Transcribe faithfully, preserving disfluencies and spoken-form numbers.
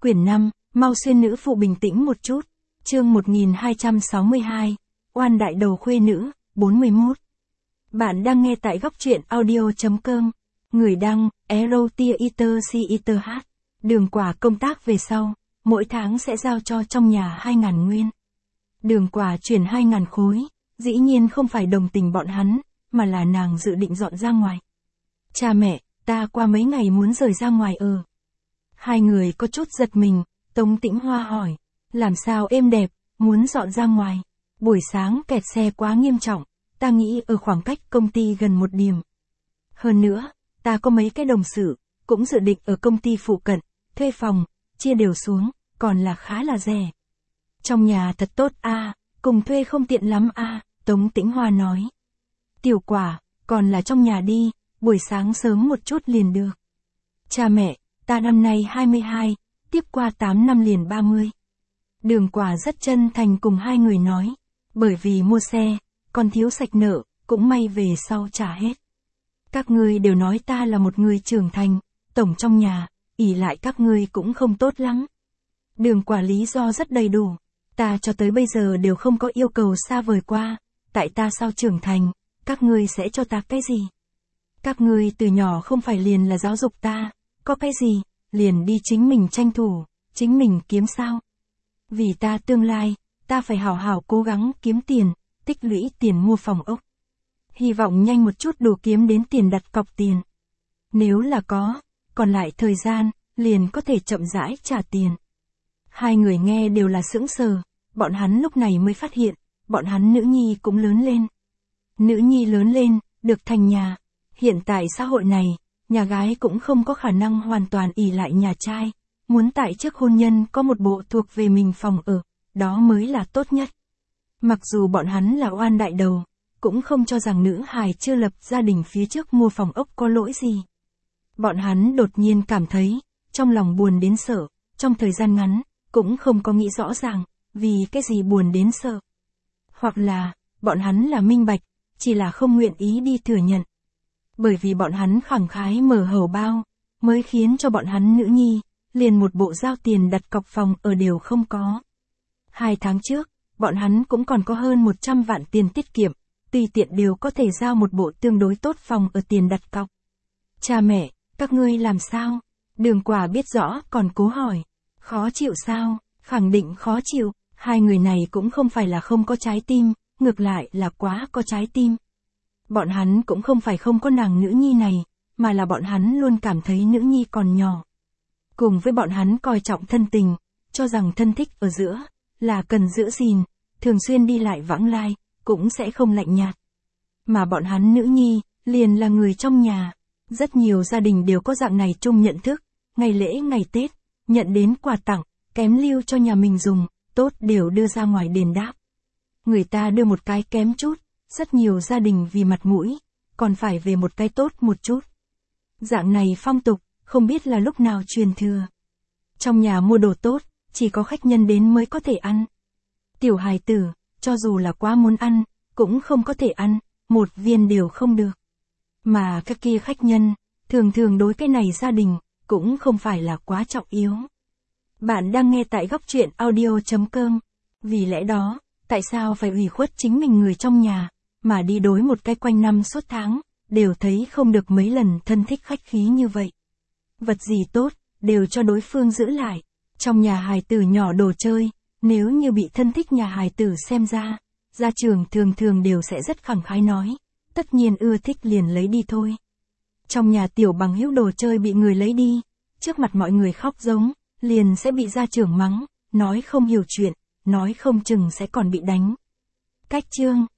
Quyển năm, Mau Xuyên nữ phụ bình tĩnh một chút. Chương một nghìn hai trăm sáu mươi hai. Oan đại đầu khuê nữ, bốn mươi mốt. Bạn đang nghe tại góc truyện audio.com. Người đăng, Erotia Eater C Eater H. Đường Quả công tác về sau, mỗi tháng sẽ giao cho trong nhà hai ngàn nguyên. Đường Quả chuyển hai ngàn khối, dĩ nhiên không phải đồng tình bọn hắn, mà là nàng dự định dọn ra ngoài. Cha mẹ, ta qua mấy ngày muốn rời ra ngoài ở. Hai người có chút giật mình, Tống Tĩnh Hoa hỏi, làm sao êm đẹp, muốn dọn ra ngoài. Buổi sáng kẹt xe quá nghiêm trọng, ta nghĩ ở khoảng cách công ty gần một điểm. Hơn nữa, ta có mấy cái đồng sự, cũng dự định ở công ty phụ cận, thuê phòng, chia đều xuống, còn là khá là rẻ. Trong nhà thật tốt a, à, cùng thuê không tiện lắm a, à, Tống Tĩnh Hoa nói. Tiểu Quả, còn là trong nhà đi, buổi sáng sớm một chút liền được. Cha mẹ, ta năm nay hai mươi hai, tiếp qua tám năm liền ba mươi. Đường Quả rất chân thành cùng hai người nói, bởi vì mua xe, còn thiếu sạch nợ, cũng may về sau trả hết. Các ngươi đều nói ta là một người trưởng thành, tổng trong nhà, ỷ lại các ngươi cũng không tốt lắm. Đường Quả lý do rất đầy đủ, ta cho tới bây giờ đều không có yêu cầu xa vời qua, tại ta sao trưởng thành, các ngươi sẽ cho ta cái gì? Các ngươi từ nhỏ không phải liền là giáo dục ta, có cái gì, liền đi chính mình tranh thủ, chính mình kiếm sao? Vì ta tương lai, ta phải hảo hảo cố gắng kiếm tiền, tích lũy tiền mua phòng ốc. Hy vọng nhanh một chút đủ kiếm đến tiền đặt cọc tiền. Nếu là có, còn lại thời gian, liền có thể chậm rãi trả tiền. Hai người nghe đều là sững sờ, bọn hắn lúc này mới phát hiện, bọn hắn nữ nhi cũng lớn lên. Nữ nhi lớn lên, được thành nhà. Hiện tại xã hội này, nhà gái cũng không có khả năng hoàn toàn ỷ lại nhà trai. Muốn tại trước hôn nhân có một bộ thuộc về mình phòng ở, đó mới là tốt nhất. Mặc dù bọn hắn là oan đại đầu, cũng không cho rằng nữ hài chưa lập gia đình phía trước mua phòng ốc có lỗi gì. Bọn hắn đột nhiên cảm thấy, trong lòng buồn đến sợ, trong thời gian ngắn, cũng không có nghĩ rõ ràng, vì cái gì buồn đến sợ. Hoặc là, bọn hắn là minh bạch, chỉ là không nguyện ý đi thừa nhận. Bởi vì bọn hắn khẳng khái mở hầu bao, mới khiến cho bọn hắn nữ nhi, liền một bộ giao tiền đặt cọc phòng ở đều không có. Hai tháng trước, bọn hắn cũng còn có hơn một trăm vạn tiền tiết kiệm, tùy tiện đều có thể giao một bộ tương đối tốt phòng ở tiền đặt cọc. Cha mẹ, các ngươi làm sao? Đường Quả biết rõ còn cố hỏi. Khó chịu sao? Khẳng định khó chịu, hai người này cũng không phải là không có trái tim, ngược lại là quá có trái tim. Bọn hắn cũng không phải không có nàng nữ nhi này, mà là bọn hắn luôn cảm thấy nữ nhi còn nhỏ. Cùng với bọn hắn coi trọng thân tình, cho rằng thân thích ở giữa, là cần giữ gìn, thường xuyên đi lại vãng lai, cũng sẽ không lạnh nhạt. Mà bọn hắn nữ nhi, liền là người trong nhà. Rất nhiều gia đình đều có dạng này chung nhận thức, ngày lễ ngày Tết, nhận đến quà tặng, kém lưu cho nhà mình dùng, tốt đều đưa ra ngoài đền đáp. Người ta đưa một cái kém chút, rất nhiều gia đình vì mặt mũi, còn phải về một cái tốt một chút. Dạng này phong tục, không biết là lúc nào truyền thừa. Trong nhà mua đồ tốt, chỉ có khách nhân đến mới có thể ăn. Tiểu hài tử, cho dù là quá muốn ăn, cũng không có thể ăn, một viên đều không được. Mà các kia khách nhân, thường thường đối cái này gia đình, cũng không phải là quá trọng yếu. Bạn đang nghe tại góc truyện audio.com. Vì lẽ đó, tại sao phải ủy khuất chính mình người trong nhà, mà đi đối một cái quanh năm suốt tháng, đều thấy không được mấy lần thân thích khách khí như vậy. Vật gì tốt, đều cho đối phương giữ lại. Trong nhà hài tử nhỏ đồ chơi, nếu như bị thân thích nhà hài tử xem ra, gia trưởng thường thường đều sẽ rất khẳng khái nói, tất nhiên ưa thích liền lấy đi thôi. Trong nhà tiểu bằng hữu đồ chơi bị người lấy đi, trước mặt mọi người khóc giống, liền sẽ bị gia trưởng mắng, nói không hiểu chuyện, nói không chừng sẽ còn bị đánh. Cách chương,